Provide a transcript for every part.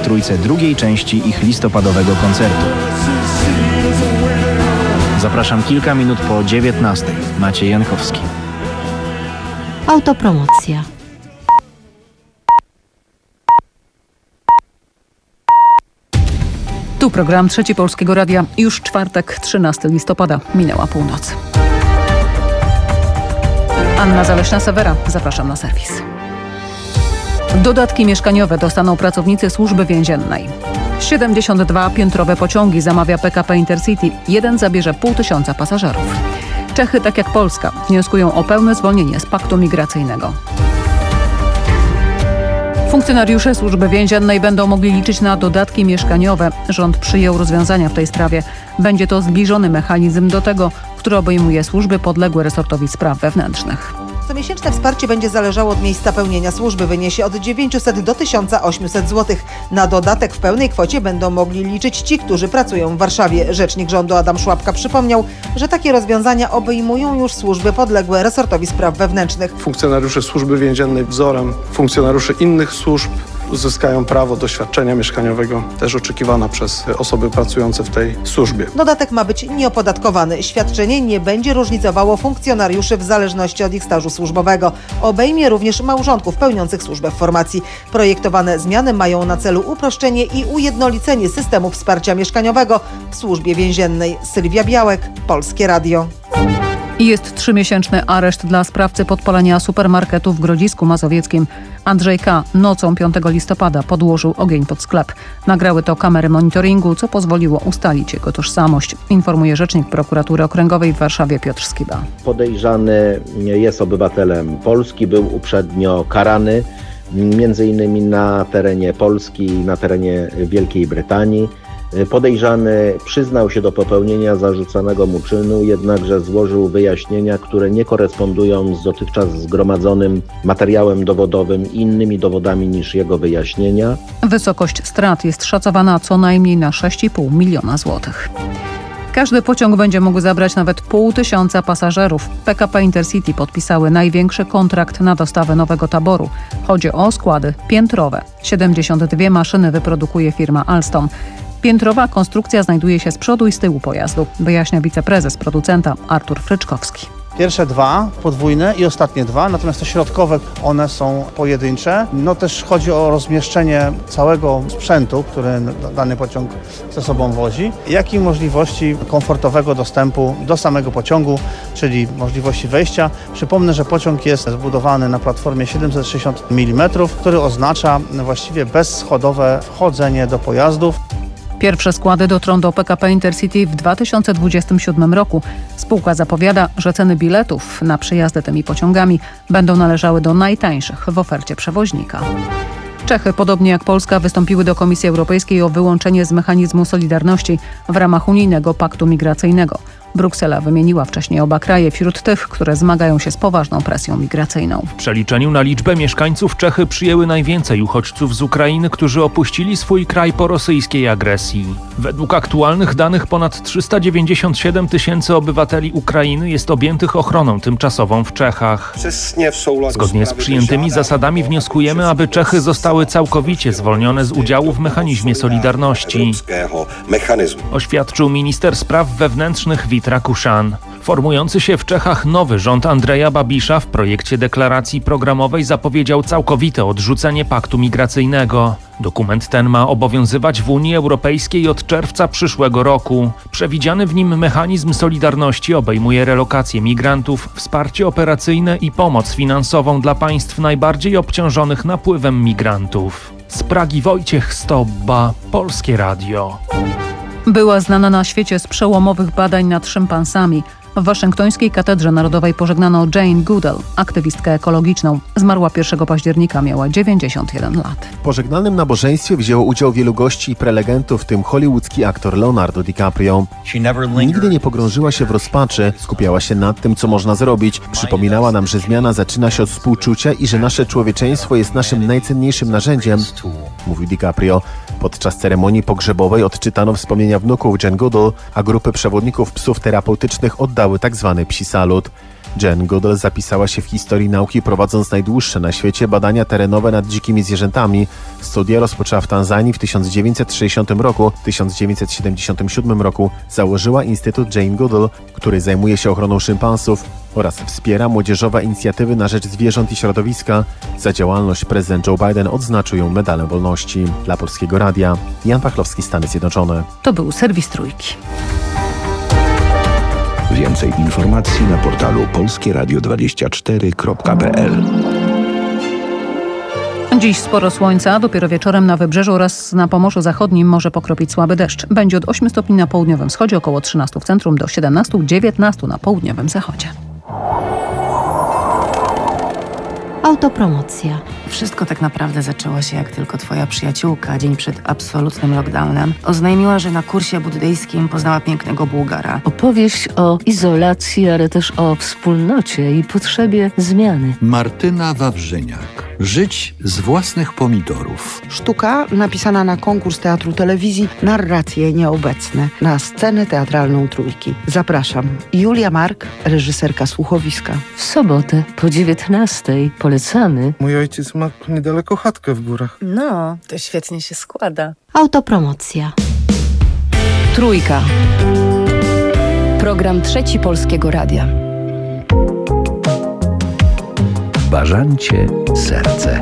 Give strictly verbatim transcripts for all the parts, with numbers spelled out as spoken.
trójce drugiej części ich listopadowego koncertu. Zapraszam kilka minut po dziewiętnastej. Maciej Jankowski. Autopromocja. Tu program Trzeci Polskiego Radia. Już czwartek, trzynastego listopada. Minęła północ. Anna Zaleśna-Sewera. Zapraszam na serwis. Dodatki mieszkaniowe dostaną pracownicy Służby Więziennej. siedemdziesiąt dwa piętrowe pociągi zamawia P K P Intercity. Jeden zabierze pół tysiąca pasażerów. Czechy, tak jak Polska, wnioskują o pełne zwolnienie z paktu migracyjnego. Funkcjonariusze Służby Więziennej będą mogli liczyć na dodatki mieszkaniowe. Rząd przyjął rozwiązania w tej sprawie. Będzie to zbliżony mechanizm do tego, który obejmuje służby podległe resortowi spraw wewnętrznych. Comiesięczne wsparcie będzie zależało od miejsca pełnienia służby. Wyniesie od dziewięciuset do tysiąc osiemset złotych. Na dodatek w pełnej kwocie będą mogli liczyć ci, którzy pracują w Warszawie. Rzecznik rządu Adam Szłapka przypomniał, że takie rozwiązania obejmują już służby podległe resortowi spraw wewnętrznych. Funkcjonariusze Służby Więziennej wzorem funkcjonariuszy innych służb uzyskają prawo do świadczenia mieszkaniowego, też oczekiwana przez osoby pracujące w tej służbie. Dodatek ma być nieopodatkowany. Świadczenie nie będzie różnicowało funkcjonariuszy w zależności od ich stażu służbowego. Obejmie również małżonków pełniących służbę w formacji. Projektowane zmiany mają na celu uproszczenie i ujednolicenie systemu wsparcia mieszkaniowego w Służbie Więziennej. Sylwia Białek, Polskie Radio. Jest trzymiesięczny areszt dla sprawcy podpalenia supermarketu w Grodzisku Mazowieckim. Andrzej K. nocą piątego listopada podłożył ogień pod sklep. Nagrały to kamery monitoringu, co pozwoliło ustalić jego tożsamość, informuje rzecznik prokuratury okręgowej w Warszawie Piotr Skiba. Podejrzany jest obywatelem Polski, był uprzednio karany, między innymi na terenie Polski i na terenie Wielkiej Brytanii. Podejrzany przyznał się do popełnienia zarzucanego mu czynu, jednakże złożył wyjaśnienia, które nie korespondują z dotychczas zgromadzonym materiałem dowodowym i innymi dowodami niż jego wyjaśnienia. Wysokość strat jest szacowana co najmniej na sześć i pół miliona złotych. Każdy pociąg będzie mógł zabrać nawet pół tysiąca pasażerów. P K P Intercity podpisały największy kontrakt na dostawę nowego taboru. Chodzi o składy piętrowe. siedemdziesiąt dwie maszyny wyprodukuje firma Alstom. Piętrowa konstrukcja znajduje się z przodu i z tyłu pojazdu, wyjaśnia wiceprezes producenta Artur Fryczkowski. Pierwsze dwa podwójne i ostatnie dwa, natomiast te środkowe, one są pojedyncze. No też chodzi o rozmieszczenie całego sprzętu, który dany pociąg ze sobą wozi, jak i możliwości komfortowego dostępu do samego pociągu, czyli możliwości wejścia. Przypomnę, że pociąg jest zbudowany na platformie siedemset sześćdziesiąt milimetrów, który oznacza właściwie bezschodowe wchodzenie do pojazdów. Pierwsze składy dotrą do P K P Intercity w dwa tysiące dwudziestym siódmym roku. Spółka zapowiada, że ceny biletów na przejazdy tymi pociągami będą należały do najtańszych w ofercie przewoźnika. Czechy, podobnie jak Polska, wystąpiły do Komisji Europejskiej o wyłączenie z mechanizmu solidarności w ramach unijnego paktu migracyjnego. Bruksela wymieniła wcześniej oba kraje wśród tych, które zmagają się z poważną presją migracyjną. W przeliczeniu na liczbę mieszkańców Czechy przyjęły najwięcej uchodźców z Ukrainy, którzy opuścili swój kraj po rosyjskiej agresji. Według aktualnych danych ponad trzysta dziewięćdziesiąt siedem tysięcy obywateli Ukrainy jest objętych ochroną tymczasową w Czechach. Zgodnie z przyjętymi zasadami wnioskujemy, aby Czechy zostały całkowicie zwolnione z udziału w mechanizmie solidarności, oświadczył minister spraw wewnętrznych Vít Rakušan. Formujący się w Czechach nowy rząd Andreja Babisza w projekcie deklaracji programowej zapowiedział całkowite odrzucenie paktu migracyjnego. Dokument ten ma obowiązywać w Unii Europejskiej od czerwca przyszłego roku. Przewidziany w nim mechanizm solidarności obejmuje relokację migrantów, wsparcie operacyjne i pomoc finansową dla państw najbardziej obciążonych napływem migrantów. Z Pragi Wojciech Stobba, Polskie Radio. Była znana na świecie z przełomowych badań nad szympansami. W waszyngtońskiej Katedrze Narodowej pożegnano Jane Goodall, aktywistkę ekologiczną. Zmarła pierwszego października, miała dziewięćdziesiąt jeden lat. W pożegnalnym nabożeństwie wzięło udział wielu gości i prelegentów, w tym hollywoodzki aktor Leonardo DiCaprio. Nigdy nie pogrążyła się w rozpaczy, skupiała się nad tym, co można zrobić. Przypominała nam, że zmiana zaczyna się od współczucia i że nasze człowieczeństwo jest naszym najcenniejszym narzędziem, mówił DiCaprio. Podczas ceremonii pogrzebowej odczytano wspomnienia wnuków Jane Goodall, a grupy przewodników psów terapeutycznych oddały tzw. psi salut. Jane Goodall zapisała się w historii nauki, prowadząc najdłuższe na świecie badania terenowe nad dzikimi zwierzętami. Studia rozpoczęła w Tanzanii w tysiąc dziewięćset sześćdziesiątym roku. W tysiąc dziewięćset siedemdziesiątym siódmym roku założyła Instytut Jane Goodall, który zajmuje się ochroną szympansów oraz wspiera młodzieżowe inicjatywy na rzecz zwierząt i środowiska. Za działalność prezydent Joe Biden odznaczył ją Medalem Wolności. Dla Polskiego Radia Jan Pachlowski, Stany Zjednoczone. To był serwis Trójki. Więcej informacji na portalu polskie radio dwadzieścia cztery kropka p l. Dziś sporo słońca, dopiero wieczorem na wybrzeżu oraz na Pomorzu Zachodnim może pokropić słaby deszcz. Będzie od ośmiu stopni na południowym wschodzie, około trzynastu w centrum, do siedemnastu dziewiętnastu na południowym zachodzie. Autopromocja. Wszystko tak naprawdę zaczęło się, jak tylko twoja przyjaciółka dzień przed absolutnym lockdownem oznajmiła, że na kursie buddyjskim poznała pięknego Bułgara. Opowieść o izolacji, ale też o wspólnocie i potrzebie zmiany. Martyna Wawrzyniak. Żyć z własnych pomidorów. Sztuka napisana na konkurs Teatru Telewizji, narracje nieobecne na scenę teatralną Trójki. Zapraszam. Julia Mark, reżyserka słuchowiska. W sobotę po dziewiętnastej polecamy. Mój ojciec ma niedaleko chatkę w górach. No, to świetnie się składa. Autopromocja. Trójka. Program Trzeci Polskiego Radia. Bażancie serce.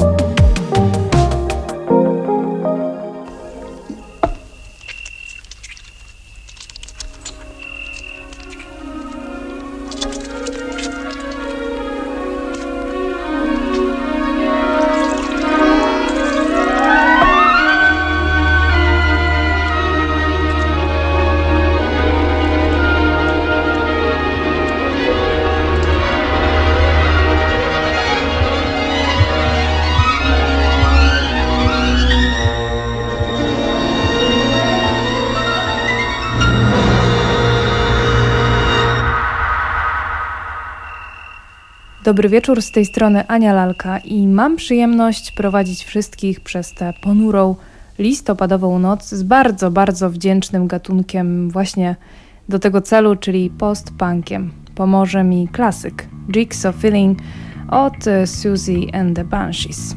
Dobry wieczór, z tej strony Ania Lalka i mam przyjemność prowadzić wszystkich przez tę ponurą, listopadową noc z bardzo, bardzo wdzięcznym gatunkiem właśnie do tego celu, czyli post-punkiem. Pomoże mi klasyk Jigsaw Feeling od Susie and the Banshees.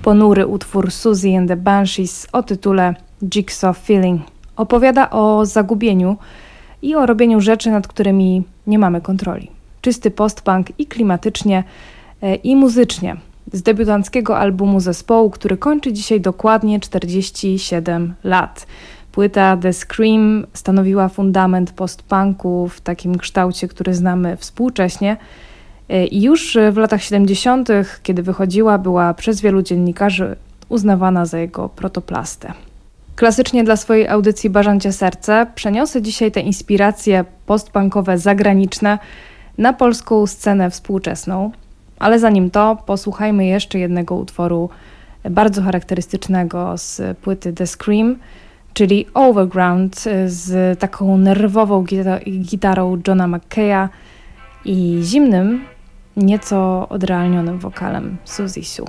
ponury utwór Susie and the Banshees o tytule Jigsaw Feeling. Opowiada o zagubieniu i o robieniu rzeczy, nad którymi nie mamy kontroli. Czysty post-punk i klimatycznie, i muzycznie. Z debiutanckiego albumu zespołu, który kończy dzisiaj dokładnie czterdzieści siedem lat. Płyta The Scream stanowiła fundament post-punku w takim kształcie, który znamy współcześnie. I już w latach siedemdziesiątych, kiedy wychodziła, była przez wielu dziennikarzy uznawana za jego protoplastę. Klasycznie dla swojej audycji Barzan Cię serce przeniosę dzisiaj te inspiracje postpunkowe zagraniczne na polską scenę współczesną. Ale zanim to, posłuchajmy jeszcze jednego utworu bardzo charakterystycznego z płyty The Scream, czyli Overground z taką nerwową gitarą Johna McKeya i zimnym, nieco odrealnionym wokalem Suzy Sue.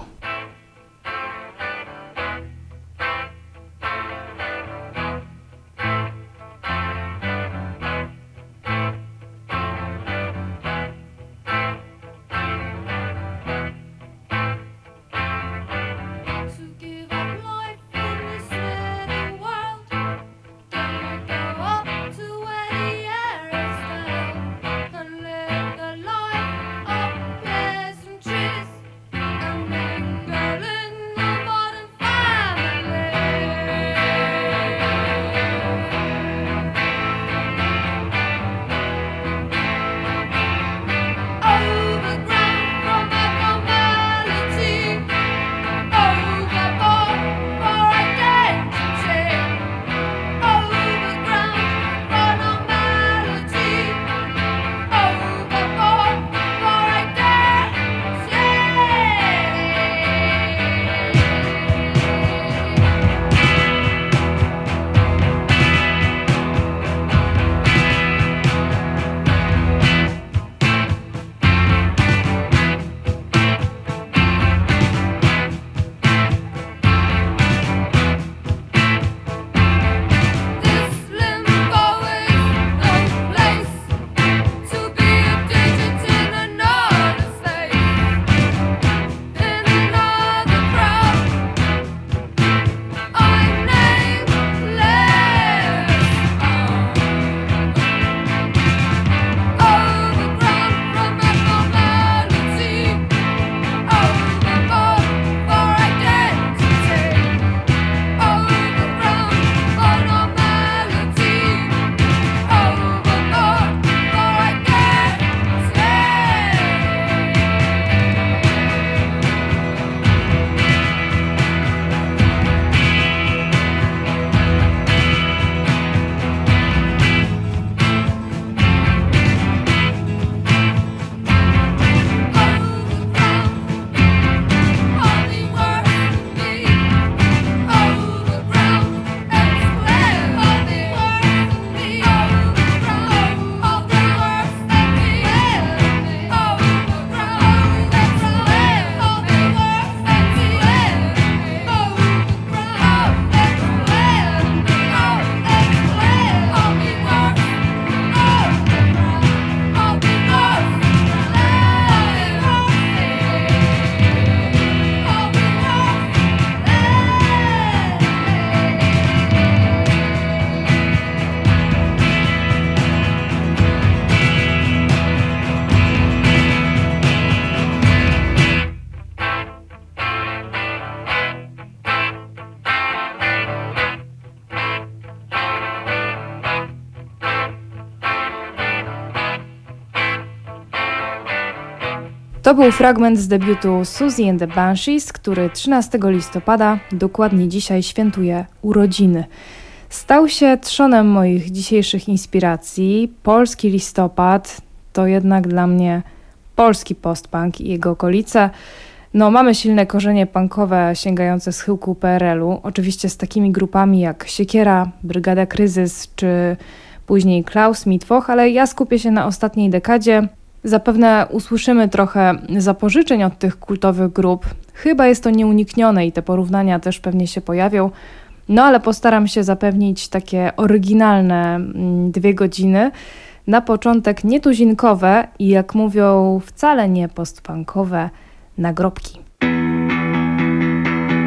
To był fragment z debiutu Susie and the Banshees, który trzynastego listopada, dokładnie dzisiaj, świętuje urodziny. Stał się trzonem moich dzisiejszych inspiracji. Polski listopad to jednak dla mnie polski postpunk i jego okolice. No, mamy silne korzenie punkowe sięgające schyłku P R L u, oczywiście z takimi grupami jak Siekiera, Brygada Kryzys czy później Klaus Mitwoch, ale ja skupię się na ostatniej dekadzie. Zapewne usłyszymy trochę zapożyczeń od tych kultowych grup. Chyba jest to nieuniknione i te porównania też pewnie się pojawią. No ale postaram się zapewnić takie oryginalne dwie godziny. Na początek nietuzinkowe i jak mówią wcale nie postpunkowe nagrobki.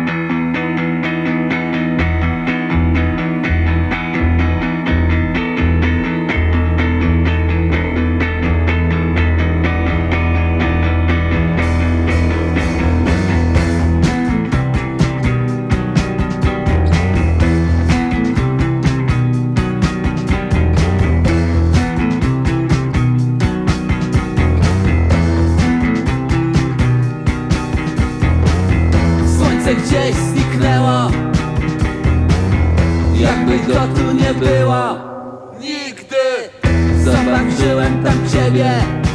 nie było nigdy. Zobaczyłem tam ciebie,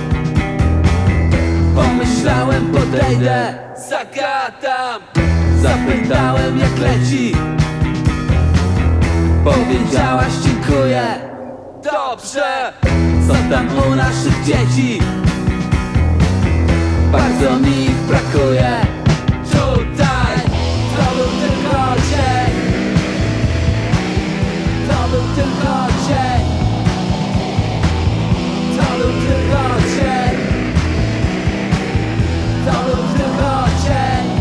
pomyślałem podejdę, zagadam. Zapytałem jak leci, powiedziałaś dziękuję. Dobrze, co tam u naszych dzieci? Bardzo mi ich brakuje. Tutaj to był tylko dzień, to był tylko dzień, to był tylko dzień, to był tylko dzień.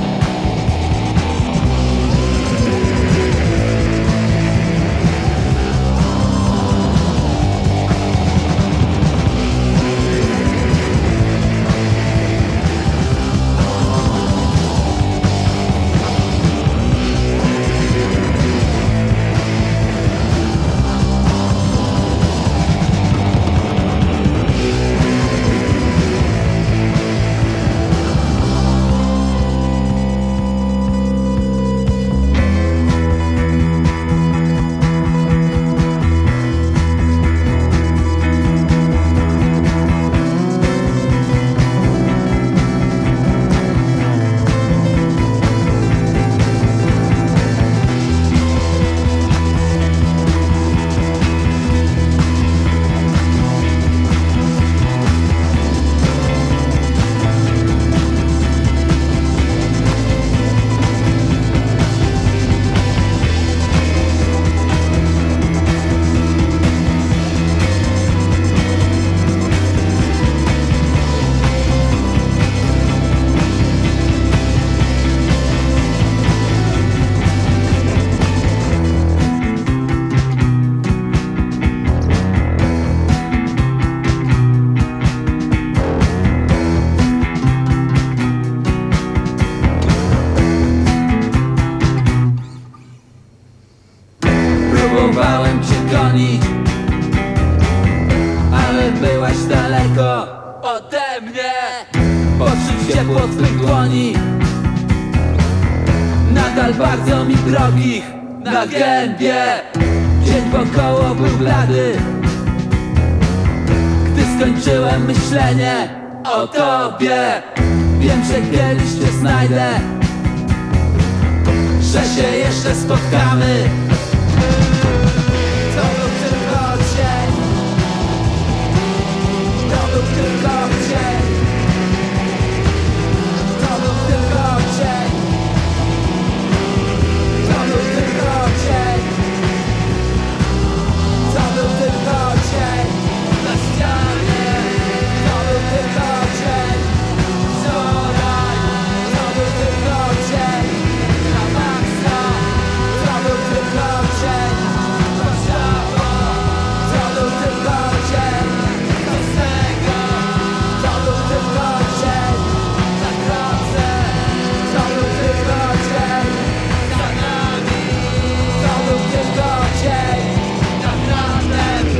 Próbowałem cię gonić, ale byłaś daleko ode mnie. Poczuć ciepło twych dłoni, nadal bardzo mi drogich, na gębie. Dzień wokoło był blady, gdy skończyłem myślenie o tobie. Wiem, że kiedyś cię znajdę, że się jeszcze spotkamy. To był tylko dzień, to był tylko dzień, to był tylko dzień, to był tylko dzień, to był tylko dzień na ścianie, to był tylko dzień wczoraj, to był tylko dzień na maksa, to był tylko dzień Warszawa, to był tylko dzień Krasnego, to był tylko dzień na drodze, to był tylko dzień za nami, to był tylko dzień nad ranem.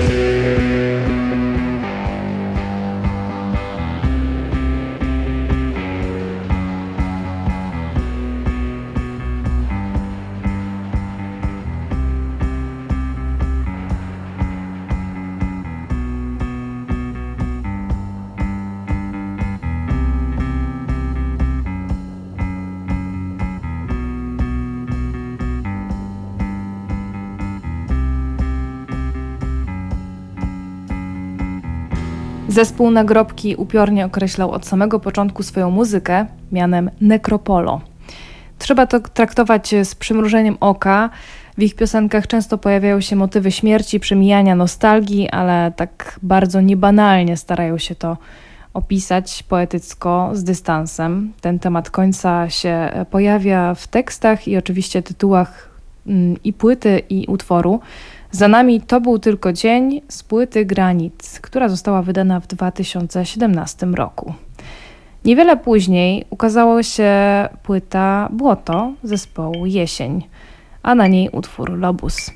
Zespół Nagrobki upiornie określał od samego początku swoją muzykę mianem Necropolo. Trzeba to traktować z przymrużeniem oka. W ich piosenkach często pojawiają się motywy śmierci, przemijania, nostalgii, ale tak bardzo niebanalnie starają się to opisać poetycko, z dystansem. Ten temat końca się pojawia w tekstach i oczywiście tytułach i płyty, i utworu. Za nami To był tylko dzień z płyty Granic, która została wydana w dwa tysiące siedemnastym roku. Niewiele później ukazała się płyta Błoto zespołu Jesień, a na niej utwór Lobus.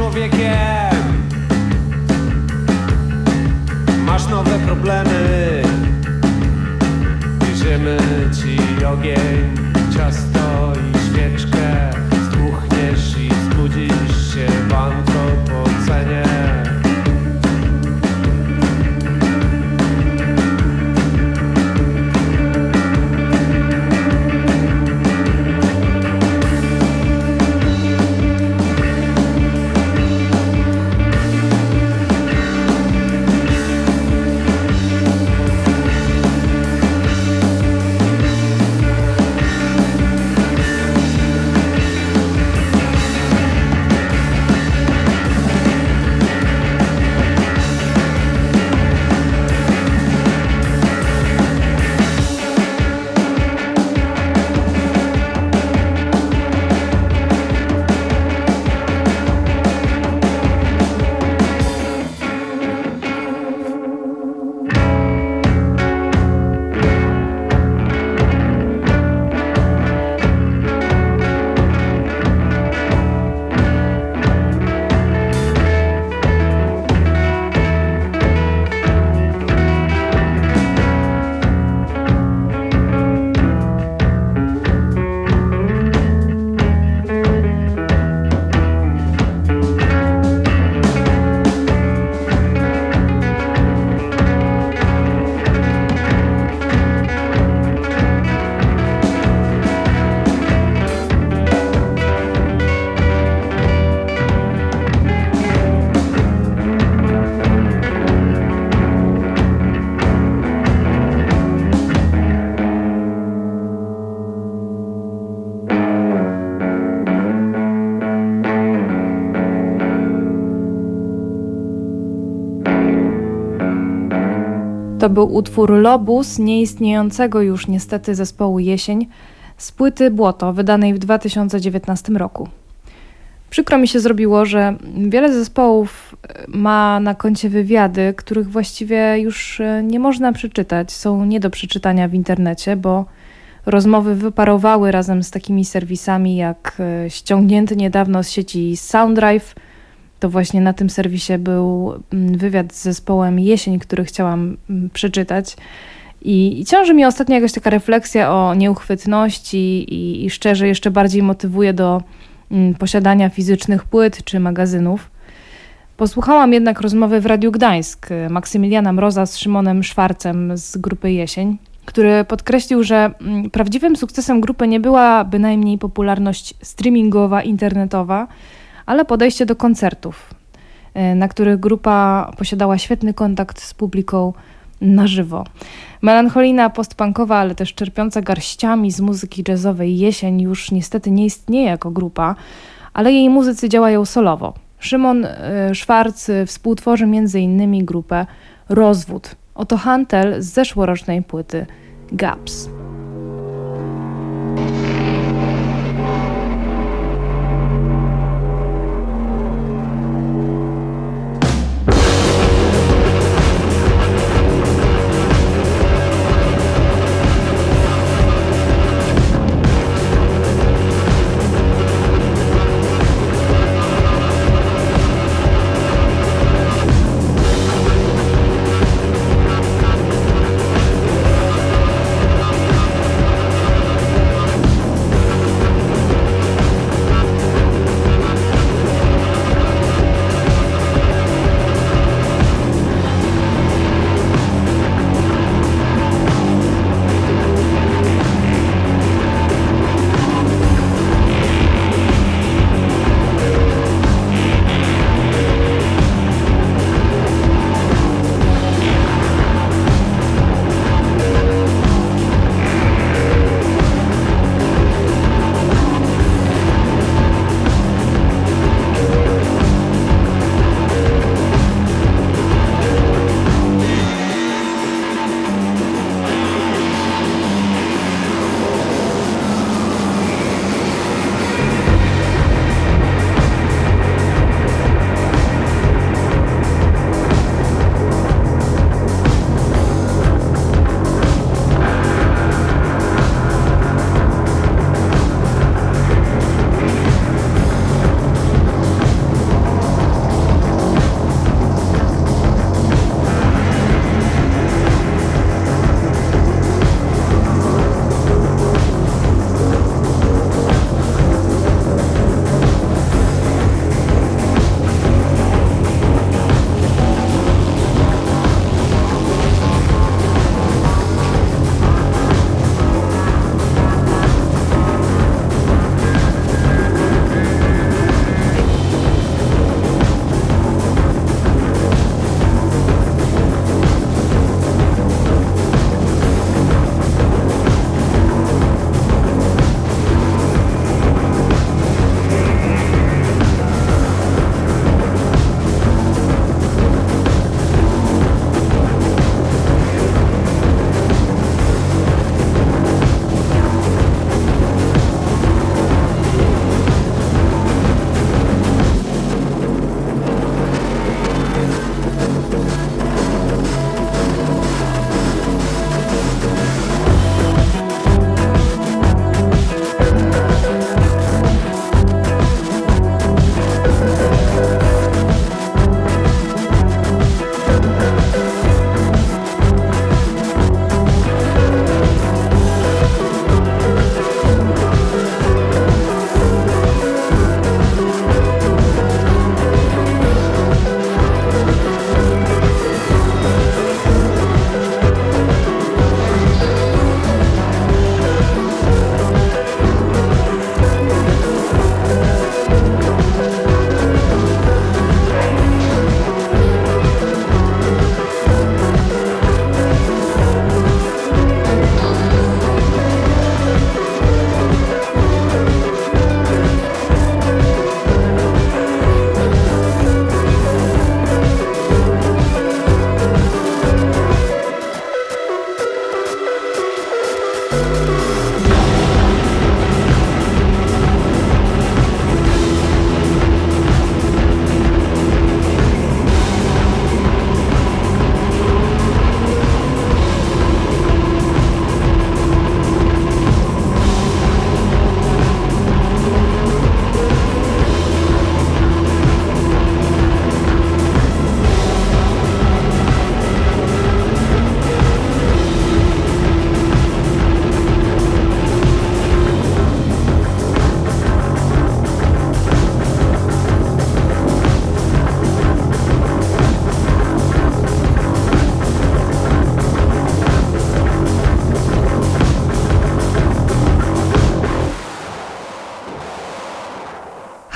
człowiekiem. Masz nowe problemy, bierzemy ci ogień, ciasto i świeczkę. Zdmuchniesz i zbudzisz się w antropocenie. To był utwór Lobus, nieistniejącego już niestety zespołu Jesień, z płyty Błoto, wydanej w dwa tysiące dziewiętnastym roku. Przykro mi się zrobiło, że wiele zespołów ma na koncie wywiady, których właściwie już nie można przeczytać, są nie do przeczytania w internecie, bo rozmowy wyparowały razem z takimi serwisami jak ściągnięty niedawno z sieci Soundrive. To właśnie na tym serwisie był wywiad z zespołem Jesień, który chciałam przeczytać. I, i ciąży mi ostatnio jakaś taka refleksja o nieuchwytności i, i szczerze jeszcze bardziej motywuje do mm, posiadania fizycznych płyt czy magazynów. Posłuchałam jednak rozmowy w Radiu Gdańsk Maksymiliana Mroza z Szymonem Szwarcem z grupy Jesień, który podkreślił, że mm, prawdziwym sukcesem grupy nie była bynajmniej popularność streamingowa, internetowa, ale podejście do koncertów, na których grupa posiadała świetny kontakt z publiką na żywo. Melancholijna, postpunkowa, ale też czerpiąca garściami z muzyki jazzowej Jesień już niestety nie istnieje jako grupa, ale jej muzycy działają solowo. Szymon Szwarc współtworzy między innymi grupę Rozwód. Oto Hantel z zeszłorocznej płyty Gaps.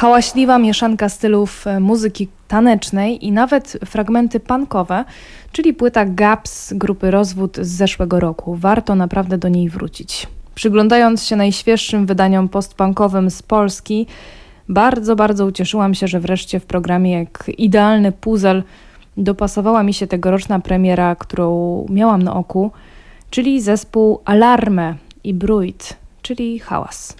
hałaśliwa mieszanka stylów muzyki tanecznej i nawet fragmenty punkowe, czyli płyta Gaps grupy Rozwód z zeszłego roku. Warto naprawdę do niej wrócić. Przyglądając się najświeższym wydaniom postpunkowym z Polski, bardzo, bardzo ucieszyłam się, że wreszcie w programie jak idealny puzzle dopasowała mi się tegoroczna premiera, którą miałam na oku, czyli zespół Alarme i Bruit, czyli hałas.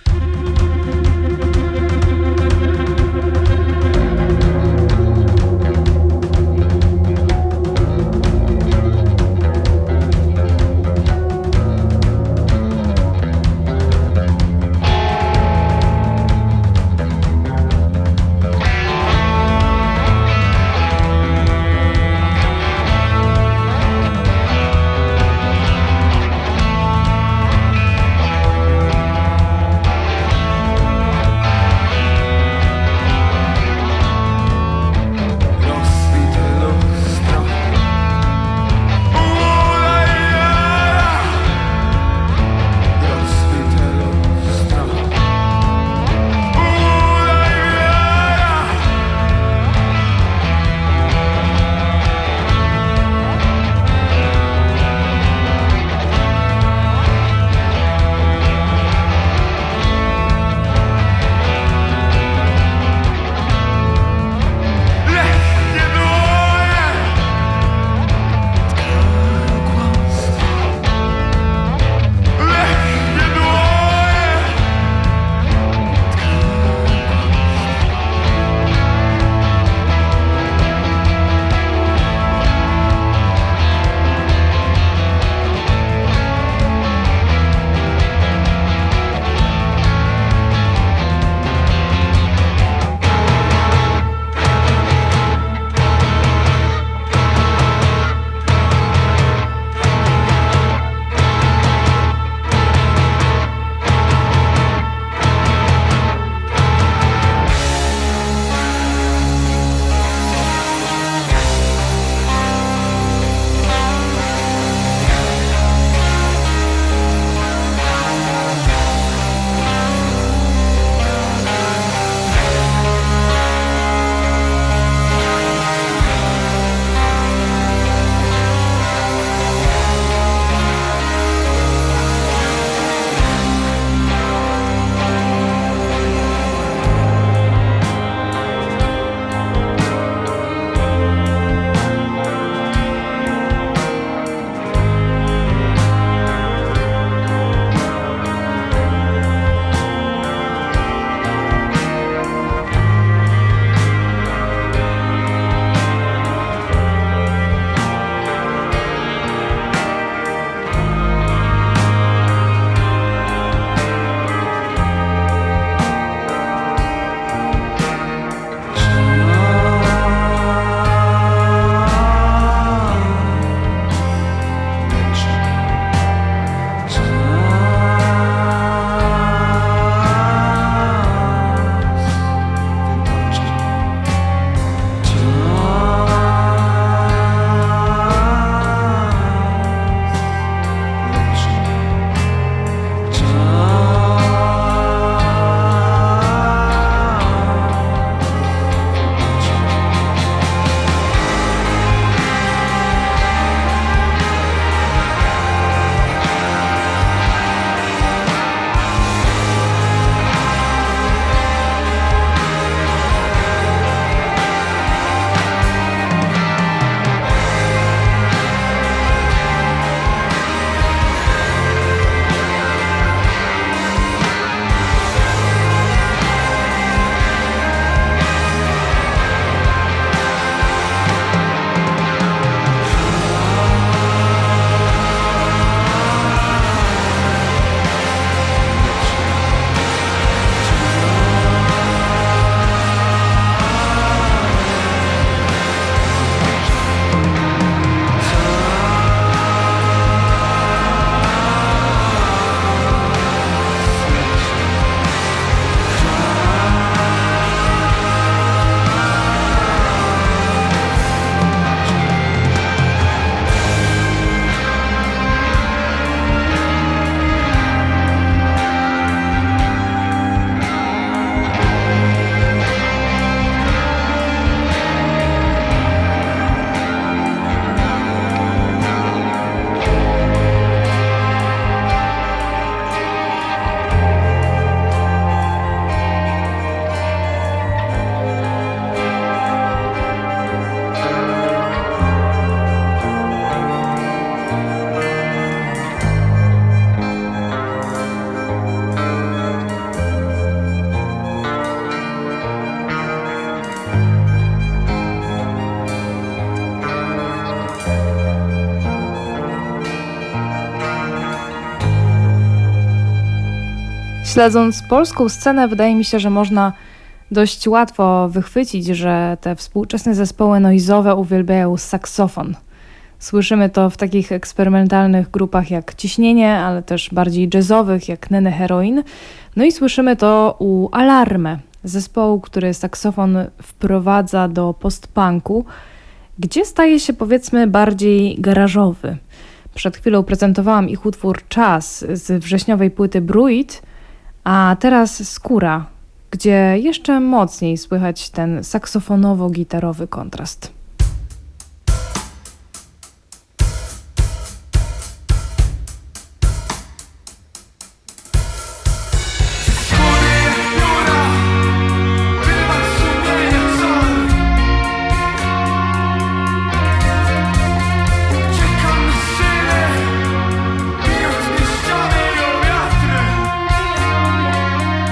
Śledząc polską scenę, wydaje mi się, że można dość łatwo wychwycić, że te współczesne zespoły noizowe uwielbiają saksofon. Słyszymy to w takich eksperymentalnych grupach jak Ciśnienie, ale też bardziej jazzowych jak Nene Heroin. No i słyszymy to u Alarme, zespołu, który saksofon wprowadza do post-punku, gdzie staje się powiedzmy bardziej garażowy. Przed chwilą prezentowałam ich utwór Czas z wrześniowej płyty Bruit, a teraz Skóra, gdzie jeszcze mocniej słychać ten saksofonowo-gitarowy kontrast.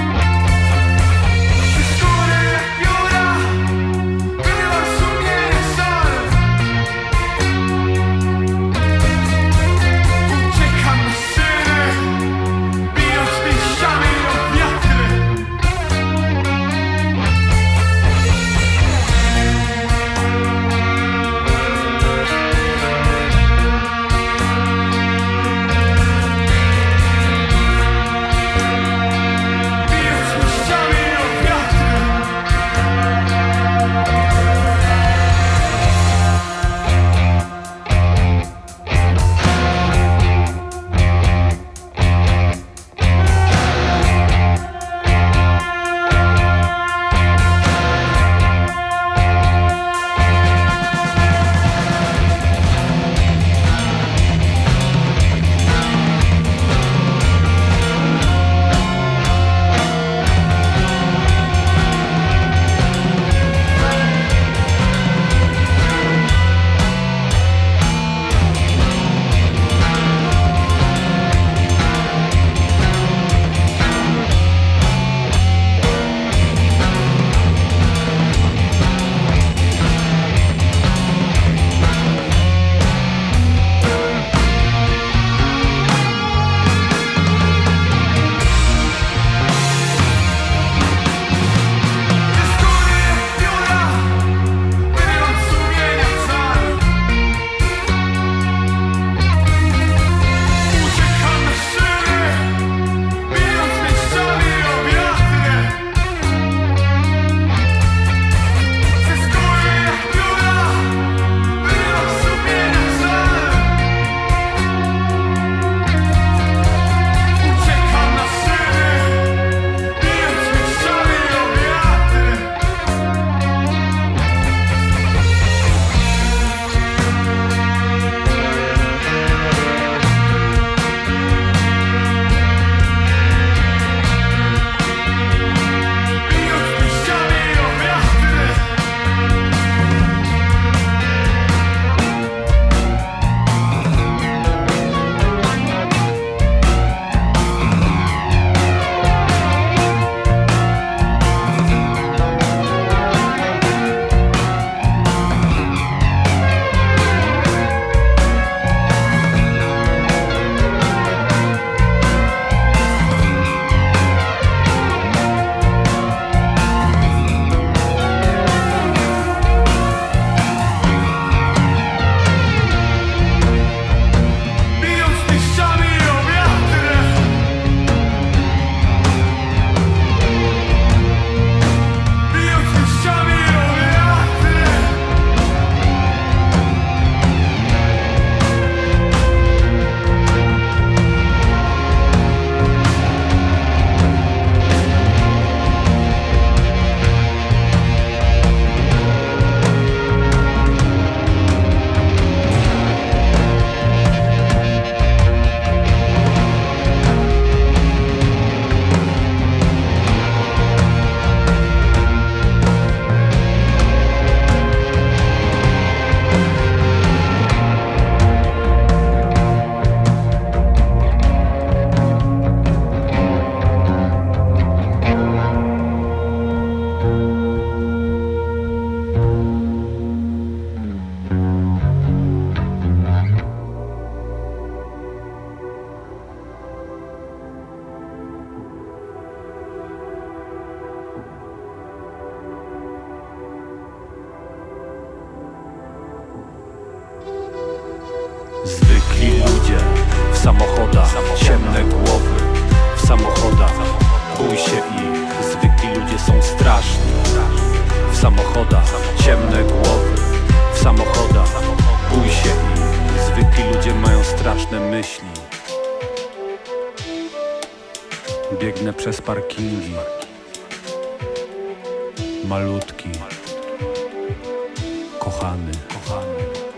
Pióra, wyrywam sumienie ciemne głowy w samochodach. Bój się ich, zwykli ludzie są straszni. W samochodach, ciemne głowy w samochodach. Bój się ich, zwykli ludzie mają straszne myśli. Biegnę przez parkingi, malutki, kochany, kochany.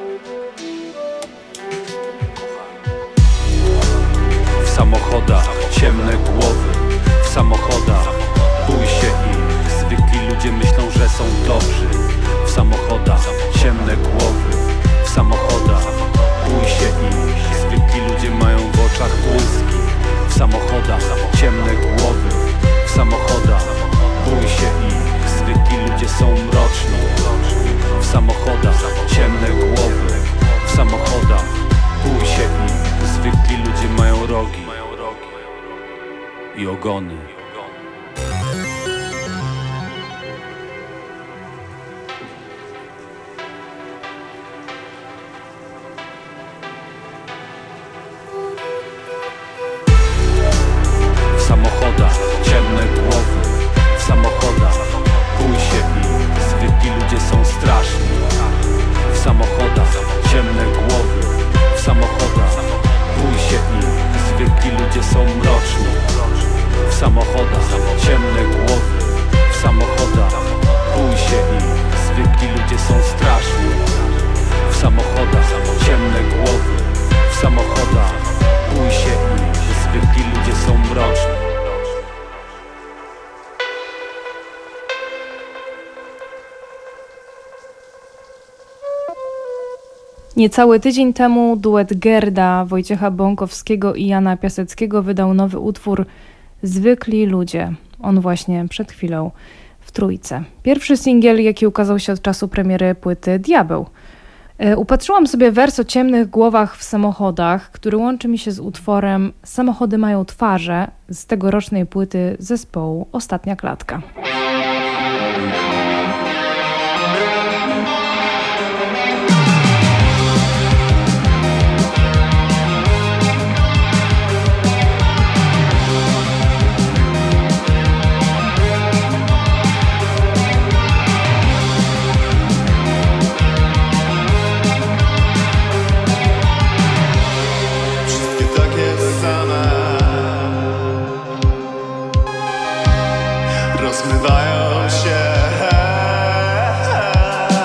W samochodach, ciemne głowy w samochodach. Bój się ich, zwykli ludzie myślą, że są dobrzy. W samochodach, ciemne głowy w samochodach. Bój się ich, zwykli ludzie mają w oczach błyski. W samochodach, ciemne głowy w samochodach. Bój się ich, zwykli ludzie są mroczni. W samochodach, ciemne głowy w samochodach. Bój się ich, zwykli ludzie mają rogi i ogony. W samochodach, ciemne głowy w samochodach. Bój się ich, zwykli ludzie są straszni. W samochodach, ciemne głowy w samochodach. Bój się ich, zwykli ludzie są mroczni. W samochodach, ciemne głowy w samochodach. Bój się ich, zwykli ludzie są straszni. W samochodach, ciemne głowy w samochodach. Bój się ich, zwykli ludzie są mroczni. Niecały tydzień temu duet Gerda, Wojciecha Bąkowskiego i Jana Piaseckiego wydał nowy utwór Zwykli ludzie. On właśnie przed chwilą w Trójce. Pierwszy singiel, jaki ukazał się od czasu premiery płyty Diabeł. E, upatrzyłam sobie wers o ciemnych głowach w samochodach, który łączy mi się z utworem Samochody mają twarze z tegorocznej płyty zespołu Ostatnia klatka. Rozmywają się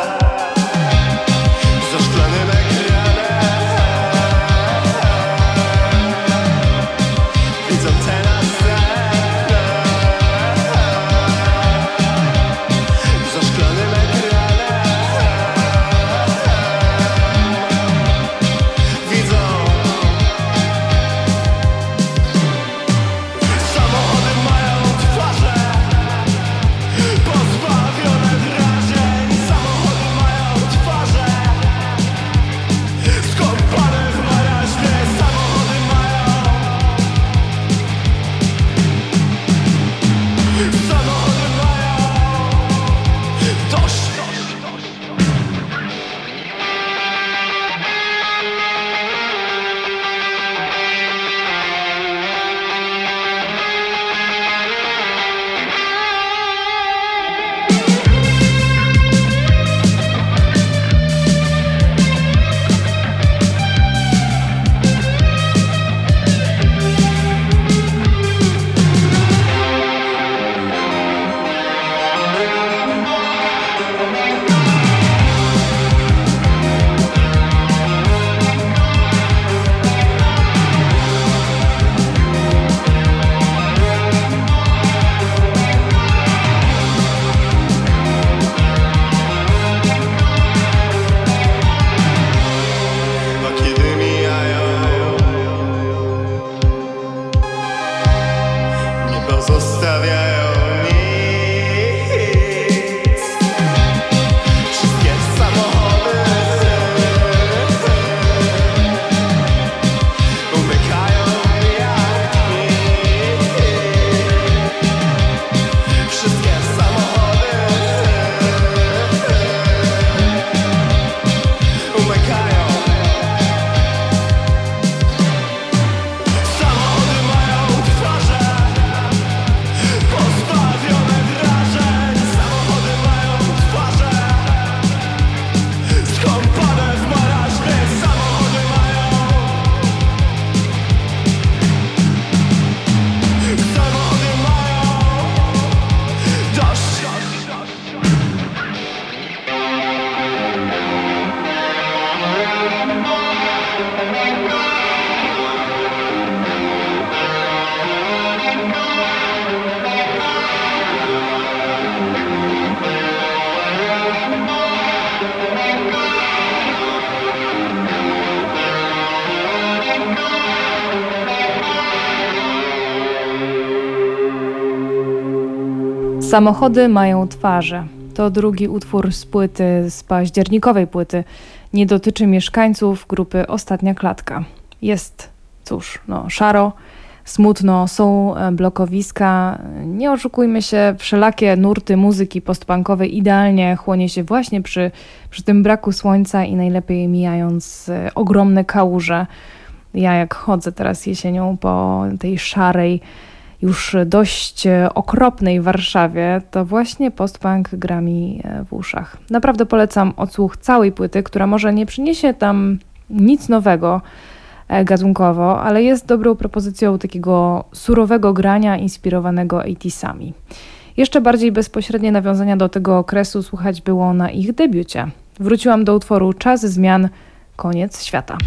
Samochody mają twarze. To drugi utwór z płyty, z październikowej płyty. Nie dotyczy mieszkańców grupy Ostatnia Klatka. Jest, cóż, no, szaro, smutno, są blokowiska. Nie oszukujmy się, wszelakie nurty muzyki postpunkowej idealnie chłonie się właśnie przy, przy tym braku słońca i najlepiej mijając ogromne kałuże. Ja jak chodzę teraz jesienią po tej szarej, już dość okropnej Warszawie, to właśnie postpunk gra mi w uszach. Naprawdę polecam odsłuch całej płyty, która może nie przyniesie tam nic nowego gatunkowo, ale jest dobrą propozycją takiego surowego grania inspirowanego osiemdziesiątami. Jeszcze bardziej bezpośrednie nawiązania do tego okresu słuchać było na ich debiucie. Wróciłam do utworu Czas zmian, koniec świata.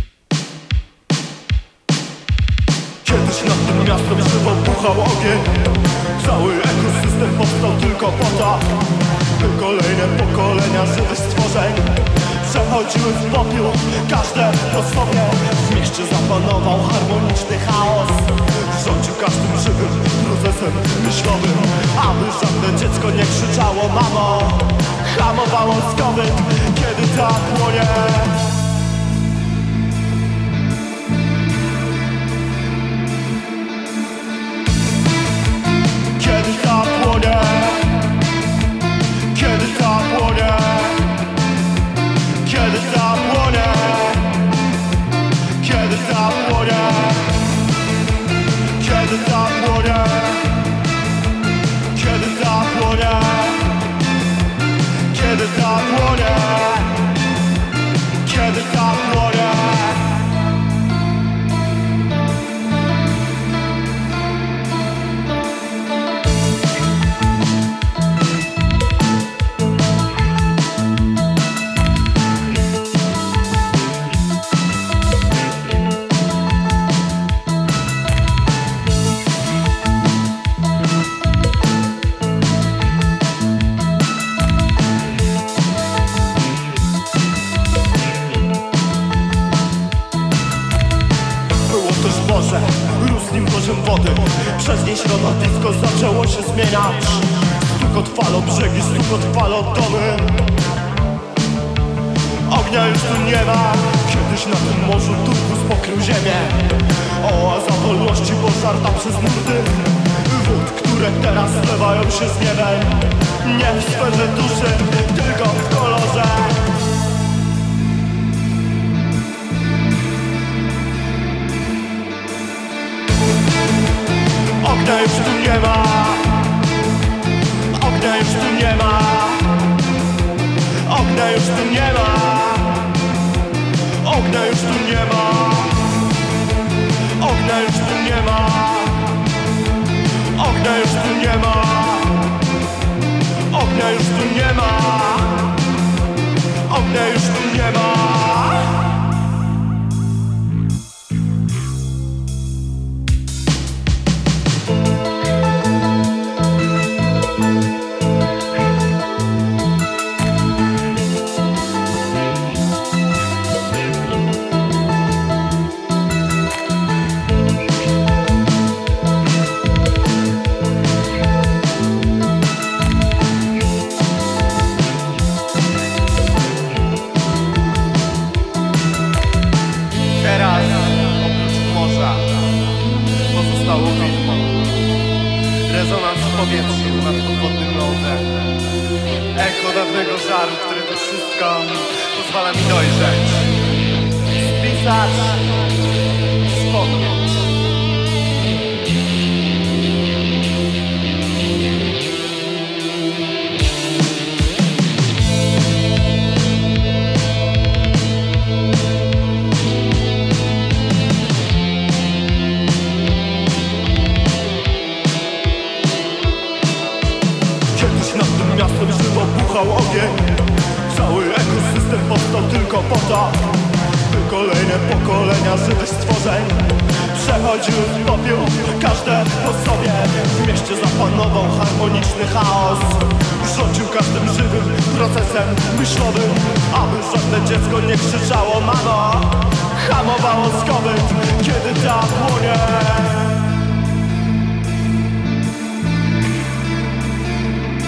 Kiedyś nad tym miastem żywo buchał ogień. Cały ekosystem powstał tylko po to, by kolejne pokolenia żywych stworzeń przechodziły w popiół, każde po sobie. W mieście zapanował harmoniczny chaos, rządził każdym żywym procesem myślowym, aby żadne dziecko nie krzyczało mamo. Hamowało skowyt, kiedy ta płonie. Kiedy ta płonie, kiedy ta płonie, kiedy ta płonie, kiedy ta płonie, kiedy ta płonie, kiedy ta płonie, kiedy ta płonie, kiedy ta płonie. Rósł nim poziom wody, przez niej środowisko zaczęło się zmieniać. Stukot fal, brzegi, stukot fal, domy. Ognia już tu nie ma. Kiedyś na tym morzu turkus pokrył ziemię. Oaza wolności pożarta przez nurty wód, które teraz zlewają się z niebem. Nie w sferze duszy, tylko w kolorze. Ognia już tu nie ma. Ognia już tu nie ma. Ognia już tu nie ma. Ognia już tu nie ma. Ognia już tu nie ma. Ognia już tu nie ma. Ognia już tu nie ma. Ognia już tu nie ma. Rezonans w powietrzu nad podwodnym lądem. Echo dawnego żaru, którego wszystko pozwala mi dojrzeć. Spisać, wspomnieć. Miastem żywo buchał ogień. Cały ekosystem powstał tylko po to, by kolejne pokolenia żywych stworzeń przechodziły w popiół, każde po sobie. W mieście zapanował harmoniczny chaos, rządził każdym żywym procesem myślowym, aby żadne dziecko nie krzyczało mamo. Hamowało skowyt, kiedy ta płonie.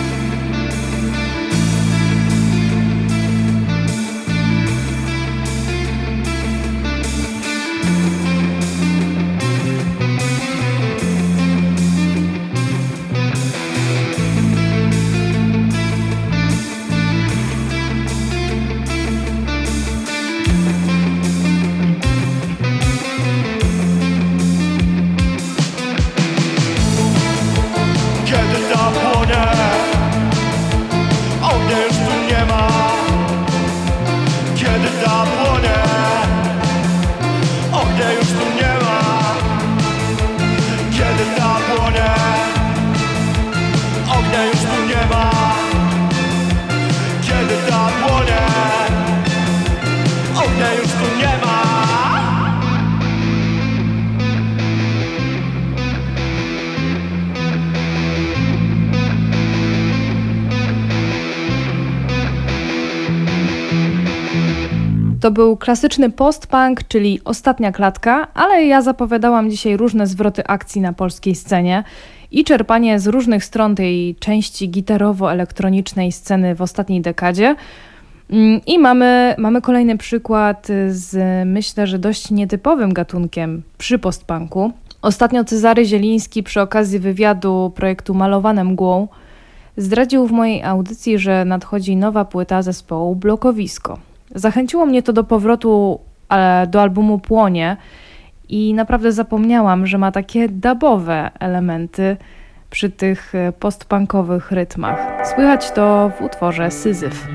To był klasyczny post-punk, czyli Ostatnia klatka, ale ja zapowiadałam dzisiaj różne zwroty akcji na polskiej scenie i czerpanie z różnych stron tej części gitarowo-elektronicznej sceny w ostatniej dekadzie. I mamy, mamy kolejny przykład z, myślę, że dość nietypowym gatunkiem przy postpunku. Ostatnio Cezary Zieliński przy okazji wywiadu projektu Malowane mgłą zdradził w mojej audycji, że nadchodzi nowa płyta zespołu Blokowisko. Zachęciło mnie to do powrotu do albumu Płonie i naprawdę zapomniałam, że ma takie dubowe elementy przy tych postpunkowych rytmach. Słychać to w utworze Syzyf.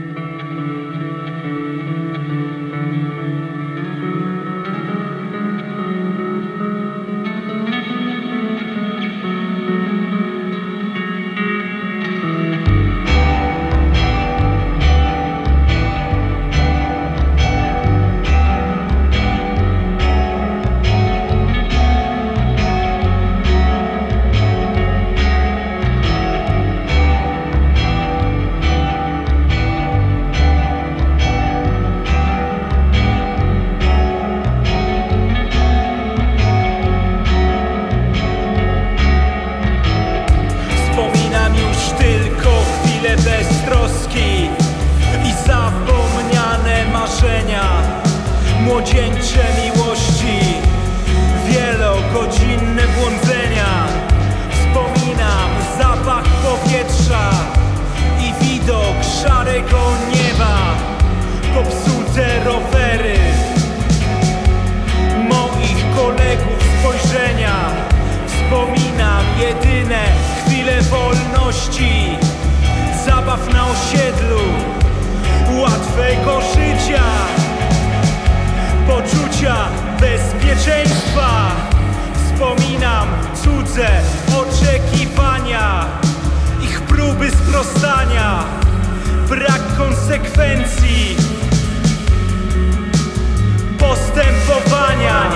Młodzieńcze miłości, wielogodzinne błądzenia. Wspominam zapach powietrza i widok szarego nieba, popsute rowery moich kolegów spojrzenia. Wspominam jedyne chwile wolności, zabaw na osiedlu, łatwego życia, poczucia bezpieczeństwa. Wspominam cudze oczekiwania, ich próby sprostania, brak konsekwencji, postępowania.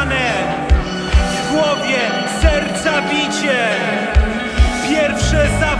Serca bicie, pierwsze za